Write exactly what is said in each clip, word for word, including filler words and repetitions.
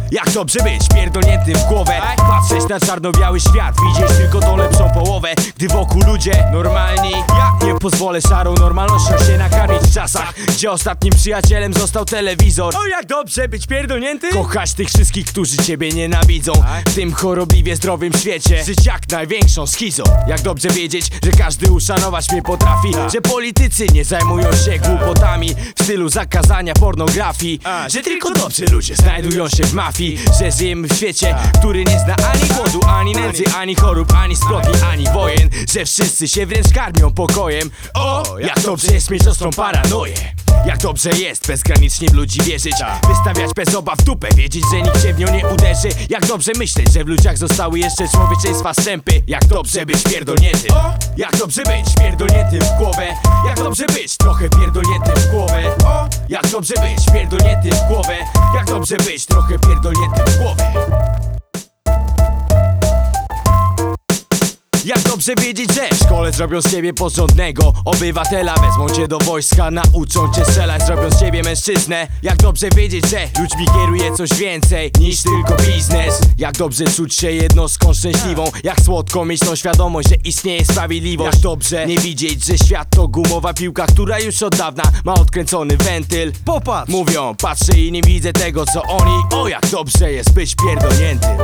jak dobrze być pierdolniętym w głowę. Patrzeć na czarno-biały świat, widzieć tylko tą lepszą połowę, gdy wokół ludzie normalni. Ja nie pozwolę szarą normalnością się nakarmić w czasach, gdzie ostatnim przyjacielem został telewizor. O, jak dobrze być pierdolnięty, kochać tych wszystkich, którzy ciebie nienawidzą w tym chorobliwie zdrowym świecie, żyć jak największą schizą. Jak dobrze wiedzieć, że każdy uszanować mnie potrafi, że politycy nie zajmują się głupotami w stylu zakazania pornografii, że tylko dobrzy ludzie znajdują się w mafii, że żyjemy w świecie, który nie zna ani głodu, ani nędzy, ani chorób, ani zbrodni, ani wojen, że wszyscy się wręcz karmią pokojem. O, jak dobrze jest mieć ostrą paranoję. Jak dobrze jest bezgranicznie w ludzi wierzyć, wystawiać bez obaw dupę, wiedzieć, że nikt cię w nią nie uderzy. Jak dobrze myśleć, że w ludziach zostały jeszcze człowieczeństwa strzępy. Jak dobrze być pierdolniętym, jak dobrze być pierdolniętym w głowę. Jak dobrze być trochę pierdolniętym w głowę. O, jak dobrze być pierdolniętym w głowę. Jak dobrze być trochę pierdolniętym w głowę. Jak dobrze wiedzieć, że w szkole zrobią z ciebie porządnego obywatela, wezmą cię do wojska, nauczą cię strzelać, zrobią z ciebie mężczyznę. Jak dobrze wiedzieć, że ludźmi kieruje coś więcej niż tylko biznes. Jak dobrze czuć się jednostką szczęśliwą, jak słodko mieć tą świadomość, że istnieje sprawiedliwość. Jak dobrze nie widzieć, że świat to gumowa piłka, która już od dawna ma odkręcony wentyl. Popatrz! Mówią, patrzę i nie widzę tego co oni. O, jak dobrze jest być pierdolniętym.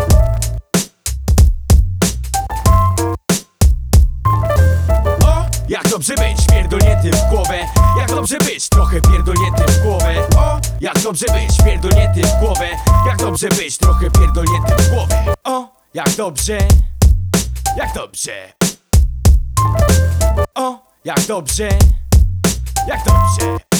Jak dobrze być pierdolniętym w głowę. Jak dobrze być trochę pierdolniętym w głowę. O, jak dobrze być pierdolniętym w głowę. Jak dobrze być trochę pierdolniętym w głowę. O, jak dobrze. Jak dobrze. O, jak dobrze. Jak dobrze.